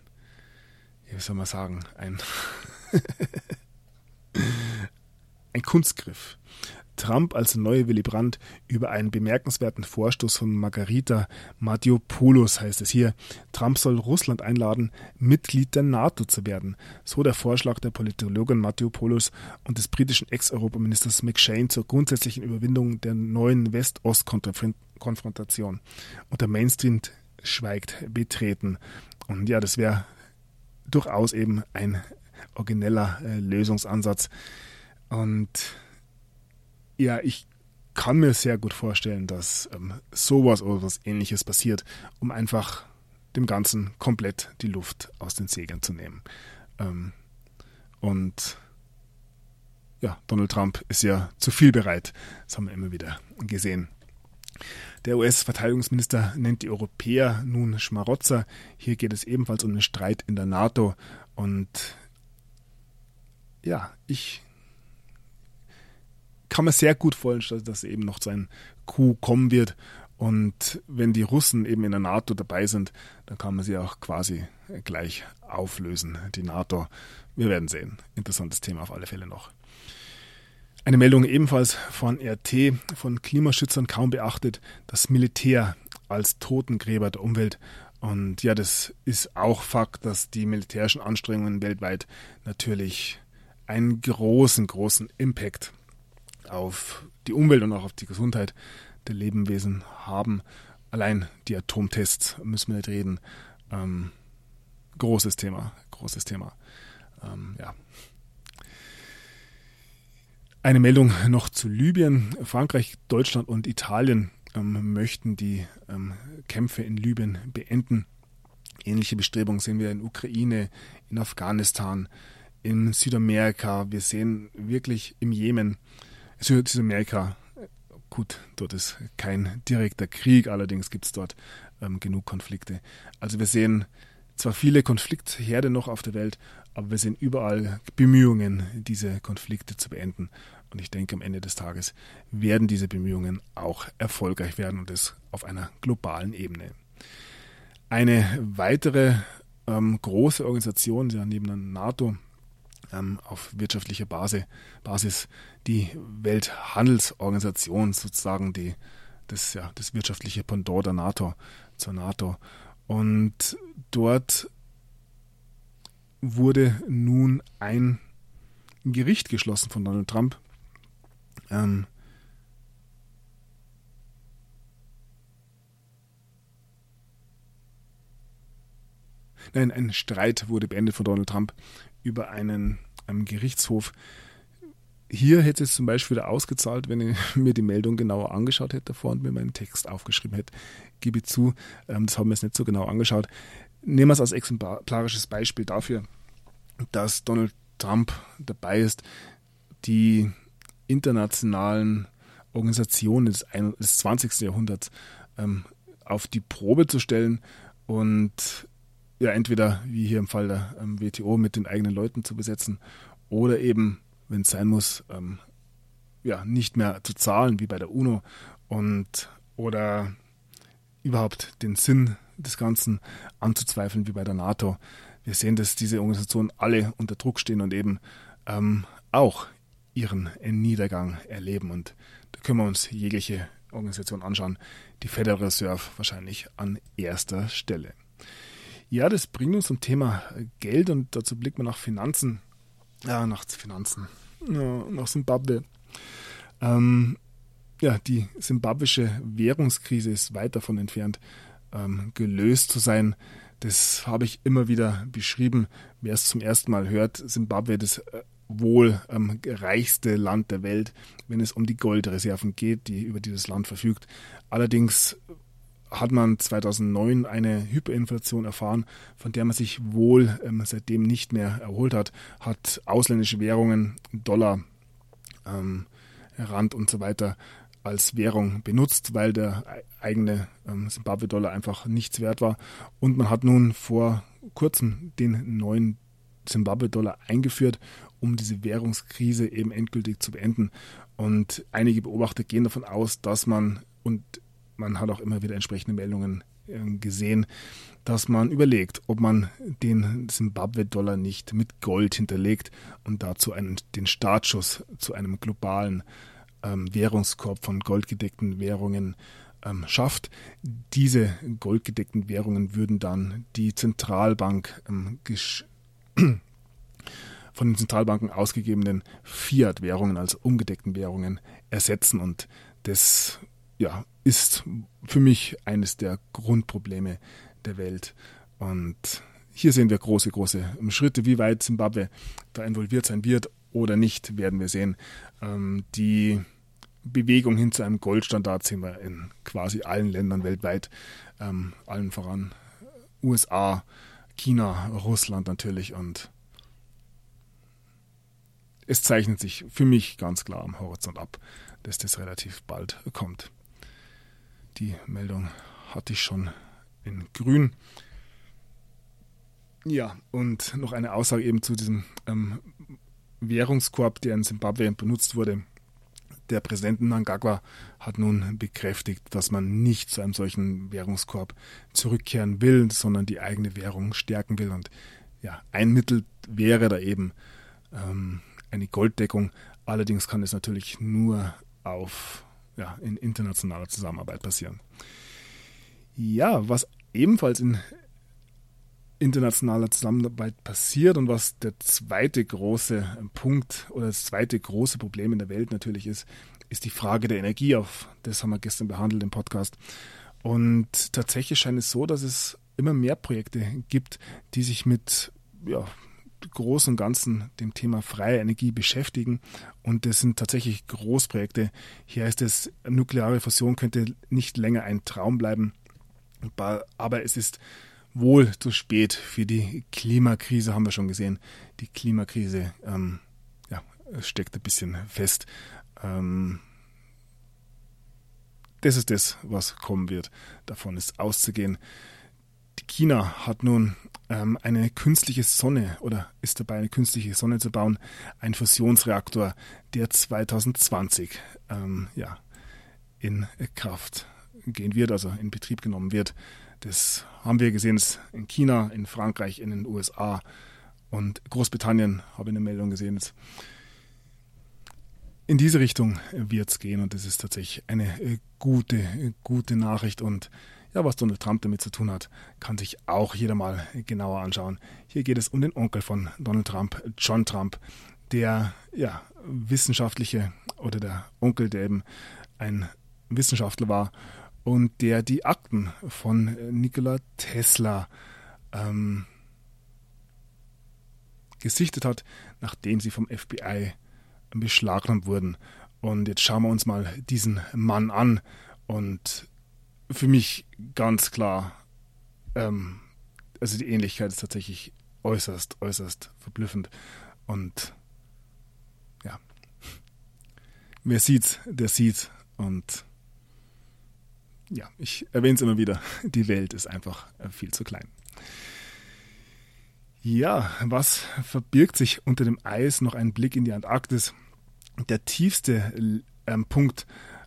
Kunstgriff. Trump als neue Willy Brandt über einen bemerkenswerten Vorstoß von Margarita Mathiopoulos heißt es hier. Trump soll Russland einladen, Mitglied der NATO zu werden. So der Vorschlag der Politologin Mathiopoulos und des britischen Ex-Europaministers McShane zur grundsätzlichen Überwindung der neuen West-Ost-Konfrontation. Und der Mainstream schweigt betreten. Und ja, das wäre durchaus eben ein origineller Lösungsansatz. Und ja, ich kann mir sehr gut vorstellen, dass sowas oder was Ähnliches passiert, um einfach dem Ganzen komplett die Luft aus den Segeln zu nehmen. Und Donald Trump ist ja zu viel bereit. Das haben wir immer wieder gesehen. Der US-Verteidigungsminister nennt die Europäer nun Schmarotzer. Hier geht es ebenfalls um den Streit in der NATO. Und ich kann mir sehr gut vorstellen, dass eben noch zu einem Coup kommen wird. Und wenn die Russen eben in der NATO dabei sind, dann kann man sie auch quasi gleich auflösen, die NATO. Wir werden sehen. Interessantes Thema auf alle Fälle noch. Eine Meldung ebenfalls von RT, von Klimaschützern kaum beachtet, das Militär als Totengräber der Umwelt. Und ja, das ist auch Fakt, dass die militärischen Anstrengungen weltweit natürlich einen großen, großen Impact auf die Umwelt und auch auf die Gesundheit der Lebewesen haben. Allein die Atomtests müssen wir nicht reden. Großes Thema. Ja. Eine Meldung noch zu Libyen. Frankreich, Deutschland und Italien möchten die Kämpfe in Libyen beenden. Ähnliche Bestrebungen sehen wir in Ukraine, in Afghanistan, in Südamerika. Wir sehen wirklich im Jemen, Südamerika, gut, dort ist kein direkter Krieg, allerdings gibt es dort genug Konflikte. Also wir sehen zwar viele Konfliktherde noch auf der Welt, aber wir sehen überall Bemühungen, diese Konflikte zu beenden. Und ich denke, am Ende des Tages werden diese Bemühungen auch erfolgreich werden und das auf einer globalen Ebene. Eine weitere große Organisation, ja, neben der NATO, auf wirtschaftlicher Basis die Welthandelsorganisation, sozusagen das wirtschaftliche Pendant der NATO zur NATO. Und dort wurde nun ein Gericht geschlossen von Donald Trump. Ein Streit wurde beendet von Donald Trump über einen Gerichtshof. Hier hätte es zum Beispiel wieder ausgezahlt, wenn ich mir die Meldung genauer angeschaut hätte davor und mir meinen Text aufgeschrieben hätte. Gebe ich zu, das haben wir jetzt nicht so genau angeschaut. Nehmen wir es als exemplarisches Beispiel dafür, dass Donald Trump dabei ist, die internationalen Organisationen des 20. Jahrhunderts auf die Probe zu stellen und ja, entweder, wie hier im Fall der WTO, mit den eigenen Leuten zu besetzen oder eben, wenn es sein muss, nicht mehr zu zahlen, wie bei der UNO oder überhaupt den Sinn des Ganzen anzuzweifeln, wie bei der NATO. Wir sehen, dass diese Organisationen alle unter Druck stehen und eben auch ihren Niedergang erleben. Und da können wir uns jegliche Organisation anschauen. Die Federal Reserve wahrscheinlich an erster Stelle. Ja, das bringt uns zum Thema Geld und dazu blicken wir nach Finanzen. Nach Simbabwe. Die simbabwische Währungskrise ist weit davon entfernt, gelöst zu sein. Das habe ich immer wieder beschrieben. Wer es zum ersten Mal hört, Simbabwe, das wohl reichste Land der Welt, wenn es um die Goldreserven geht, über die das Land verfügt. Allerdings hat man 2009 eine Hyperinflation erfahren, von der man sich wohl seitdem nicht mehr erholt hat ausländische Währungen, Dollar, Rand und so weiter als Währung benutzt, weil der eigene Simbabwe-Dollar einfach nichts wert war. Und man hat nun vor kurzem den neuen Simbabwe-Dollar eingeführt, um diese Währungskrise eben endgültig zu beenden. Und einige Beobachter gehen davon aus, dass man hat auch immer wieder entsprechende Meldungen gesehen, dass man überlegt, ob man den Simbabwe-Dollar nicht mit Gold hinterlegt und dazu den Startschuss zu einem globalen Währungskorb von goldgedeckten Währungen schafft. Diese goldgedeckten Währungen würden dann die Zentralbank von den Zentralbanken ausgegebenen Fiat-Währungen, also umgedeckten Währungen, ersetzen. Und das ist für mich eines der Grundprobleme der Welt. Und hier sehen wir große Schritte. Wie weit Simbabwe da involviert sein wird oder nicht, werden wir sehen. Die Bewegung hin zu einem Goldstandard sehen wir in quasi allen Ländern weltweit. Allen voran USA, China, Russland natürlich. Und es zeichnet sich für mich ganz klar am Horizont ab, dass das relativ bald kommt. Die Meldung hatte ich schon in grün. Ja, und noch eine Aussage eben zu diesem Währungskorb, der in Simbabwe benutzt wurde. Der Präsident Mnangagwa hat nun bekräftigt, dass man nicht zu einem solchen Währungskorb zurückkehren will, sondern die eigene Währung stärken will. Und ja, ein Mittel wäre da eben eine Golddeckung. Allerdings kann es natürlich nur in internationaler Zusammenarbeit passieren. Ja, was ebenfalls internationaler Zusammenarbeit passiert und was der zweite große Punkt oder das zweite große Problem in der Welt natürlich ist die Frage der Energie. Das haben wir gestern behandelt im Podcast. Und tatsächlich scheint es so, dass es immer mehr Projekte gibt, die sich mit Großen und Ganzen dem Thema freie Energie beschäftigen. Und das sind tatsächlich Großprojekte. Hier heißt es, nukleare Fusion könnte nicht länger ein Traum bleiben. Aber es ist wohl zu spät für die Klimakrise, haben wir schon gesehen. Die Klimakrise steckt ein bisschen fest. Das ist das, was kommen wird. Davon ist auszugehen. China hat nun eine künstliche Sonne oder ist dabei, eine künstliche Sonne zu bauen. Ein Fusionsreaktor, der 2020 in Kraft gehen wird, also in Betrieb genommen wird. Das haben wir gesehen in China, in Frankreich, in den USA und Großbritannien, habe ich eine Meldung gesehen. In diese Richtung wird es gehen und das ist tatsächlich eine gute Nachricht. Und ja, was Donald Trump damit zu tun hat, kann sich auch jeder mal genauer anschauen. Hier geht es um den Onkel von Donald Trump, John Trump, der wissenschaftliche oder der Onkel, der eben ein Wissenschaftler war und der die Akten von Nikola Tesla gesichtet hat, nachdem sie vom FBI beschlagnahmt wurden. Und jetzt schauen wir uns mal diesen Mann an und für mich ganz klar, also die Ähnlichkeit ist tatsächlich äußerst verblüffend und ja, wer sieht's, der sieht und ja, ich erwähne es immer wieder, die Welt ist einfach viel zu klein. Ja, was verbirgt sich unter dem Eis? Noch ein Blick in die Antarktis. Der tiefste Punkt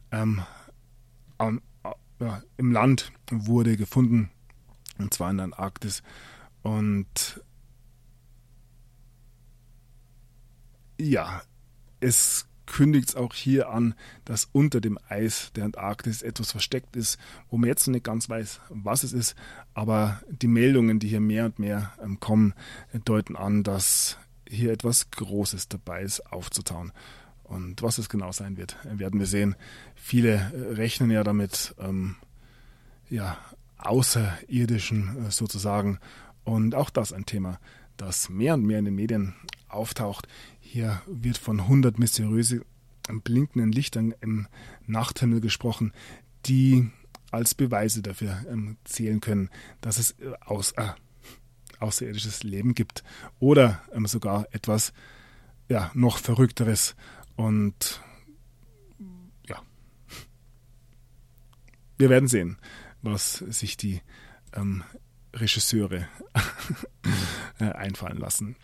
im Land wurde gefunden, und zwar in der Antarktis. Und ja, es kündigt es auch hier an, dass unter dem Eis der Antarktis etwas versteckt ist, wo man jetzt noch nicht ganz weiß, was es ist. Aber die Meldungen, die hier mehr und mehr kommen, deuten an, dass hier etwas Großes dabei ist, aufzutauen. Und was es genau sein wird, werden wir sehen. Viele rechnen ja damit, Außerirdischen sozusagen. Und auch das ein Thema, das mehr und mehr in den Medien auftaucht. Hier wird von 100 mysteriösen blinkenden Lichtern im Nachthimmel gesprochen, die als Beweise dafür zählen können, dass es außerirdisches Leben gibt. Oder sogar etwas noch Verrückteres. Und ja, wir werden sehen, was sich die Regisseure einfallen lassen.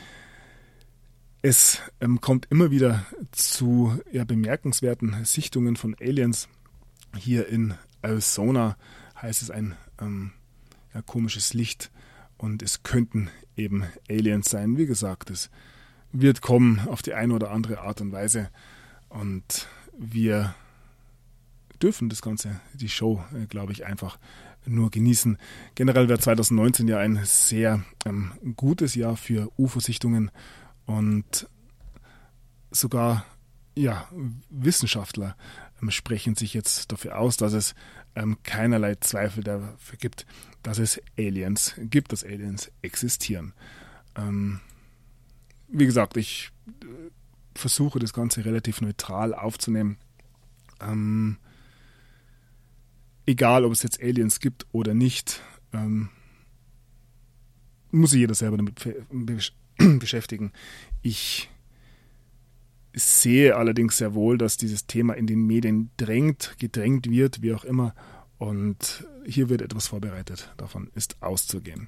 Es kommt immer wieder zu bemerkenswerten Sichtungen von Aliens. Hier in Arizona heißt es ein komisches Licht und es könnten eben Aliens sein. Wie gesagt, es wird kommen auf die eine oder andere Art und Weise und wir dürfen das Ganze, die Show, glaube ich, einfach nur genießen. Generell wäre 2019 ja ein sehr gutes Jahr für UFO-Sichtungen und sogar Wissenschaftler sprechen sich jetzt dafür aus, dass es keinerlei Zweifel dafür gibt, dass es Aliens gibt, dass Aliens existieren. Wie gesagt, ich versuche das Ganze relativ neutral aufzunehmen. Egal, ob es jetzt Aliens gibt oder nicht, muss sich jeder selber damit beschäftigen. Ich sehe allerdings sehr wohl, dass dieses Thema in den Medien gedrängt wird, wie auch immer. Und hier wird etwas vorbereitet. Davon ist auszugehen.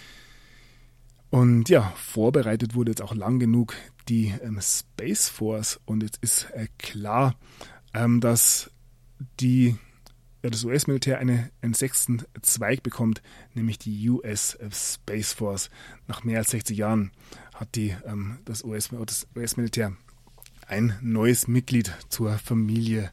Und ja, vorbereitet wurde jetzt auch lang genug die Space Force. Und jetzt ist klar, dass das US-Militär einen sechsten Zweig bekommt, nämlich die US Space Force. Nach mehr als 60 Jahren hat das US-Militär ein neues Mitglied zur Familie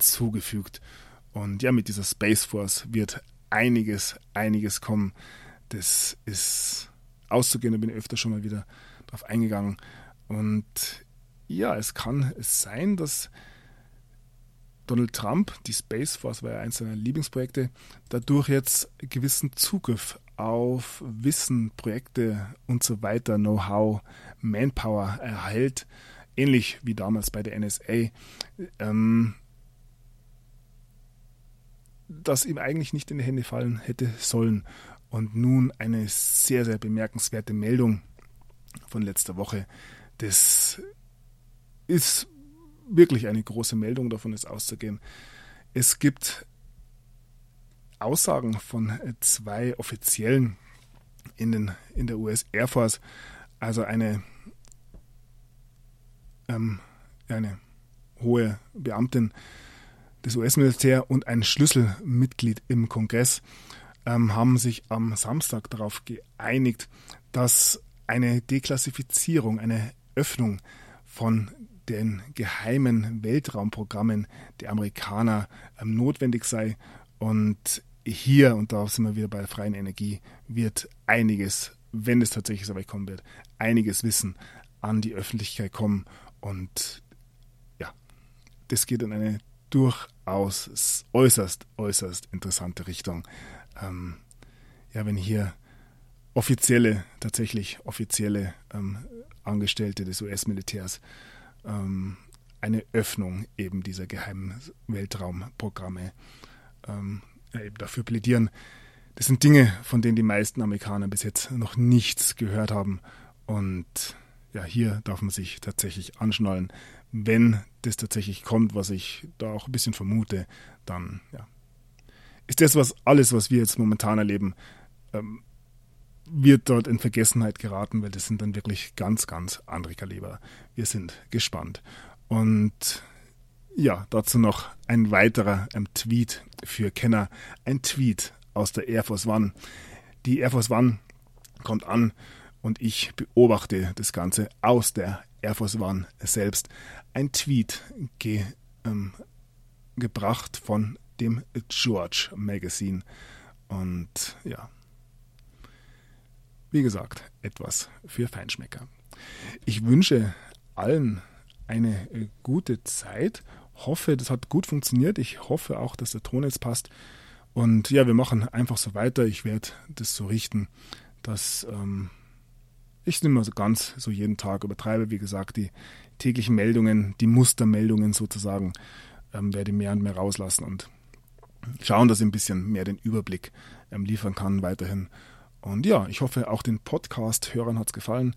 hinzugefügt. Und ja, mit dieser Space Force wird einiges kommen. das ist auszugehen, da bin ich öfter schon mal wieder drauf eingegangen. Und ja, es kann sein, dass Donald Trump, die Space Force war ja eines seiner Lieblingsprojekte, dadurch jetzt gewissen Zugriff auf Wissen, Projekte und so weiter, Know-how, Manpower erhält, ähnlich wie damals bei der NSA, das ihm eigentlich nicht in die Hände fallen hätte sollen. Und nun eine sehr, sehr bemerkenswerte Meldung von letzter Woche. Das ist wirklich eine große Meldung, davon ist auszugehen. Es gibt Aussagen von 2 Offiziellen in der US Air Force, also eine hohe Beamtin des US-Militär und ein Schlüsselmitglied im Kongress haben sich am Samstag darauf geeinigt, dass eine Deklassifizierung, eine Öffnung von den geheimen Weltraumprogrammen der Amerikaner notwendig sei. Und hier, und da sind wir wieder bei der freien Energie, wird einiges, wenn es tatsächlich so weit kommen wird, einiges Wissen an die Öffentlichkeit kommen. Und ja, das geht in eine durchaus äußerst interessante Richtung. Wenn hier tatsächlich offizielle Angestellte des US-Militärs eine Öffnung eben dieser geheimen Weltraumprogramme eben dafür plädieren. Das sind Dinge, von denen die meisten Amerikaner bis jetzt noch nichts gehört haben. Und ja, hier darf man sich tatsächlich anschnallen. Wenn das tatsächlich kommt, was ich da auch ein bisschen vermute, dann ist das, alles, was wir jetzt momentan erleben, wird dort in Vergessenheit geraten, weil das sind dann wirklich ganz, ganz andere Kaliber. Wir sind gespannt. Und ja, dazu noch ein weiterer Tweet für Kenner. Ein Tweet aus der Air Force One. Die Air Force One kommt an und ich beobachte das Ganze aus der Air Force One selbst. Ein Tweet gebracht von dem George Magazine. Und ja, wie gesagt, etwas für Feinschmecker. Ich wünsche allen eine gute Zeit. Hoffe, das hat gut funktioniert. Ich hoffe auch, dass der Ton jetzt passt. Und ja, wir machen einfach so weiter. Ich werde das so richten, dass ich es nicht mehr so ganz so jeden Tag übertreibe. Wie gesagt, die täglichen Meldungen, die Mustermeldungen sozusagen, werde ich mehr und mehr rauslassen und schauen, dass ich ein bisschen mehr den Überblick liefern kann weiterhin. Und ja, ich hoffe, auch den Podcast-Hörern hat es gefallen.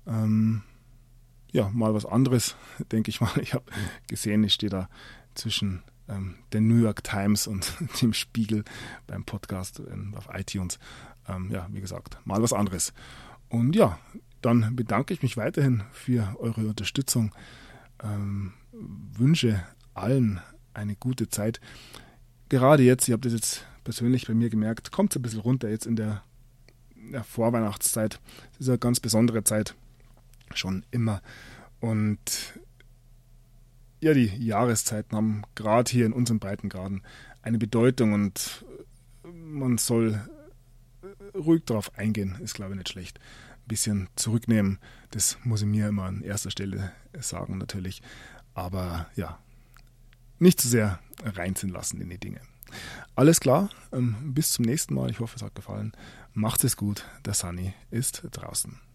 Mal was anderes, denke ich mal. Ich habe gesehen, ich stehe da zwischen der New York Times und dem Spiegel beim Podcast auf iTunes. Wie gesagt, mal was anderes. Und ja, dann bedanke ich mich weiterhin für eure Unterstützung. Wünsche allen eine gute Zeit. Gerade jetzt, ihr habt das jetzt persönlich bei mir gemerkt, kommt es ein bisschen runter jetzt in der Vorweihnachtszeit. Das ist eine ganz besondere Zeit, schon immer. Und ja, die Jahreszeiten haben gerade hier in unseren Breitengraden eine Bedeutung und man soll ruhig darauf eingehen, ist glaube ich nicht schlecht. Ein bisschen zurücknehmen, das muss ich mir immer an erster Stelle sagen natürlich. Aber ja, nicht zu sehr reinziehen lassen in die Dinge. Alles klar, bis zum nächsten Mal. Ich hoffe, es hat gefallen. Macht es gut, der Sunny ist draußen.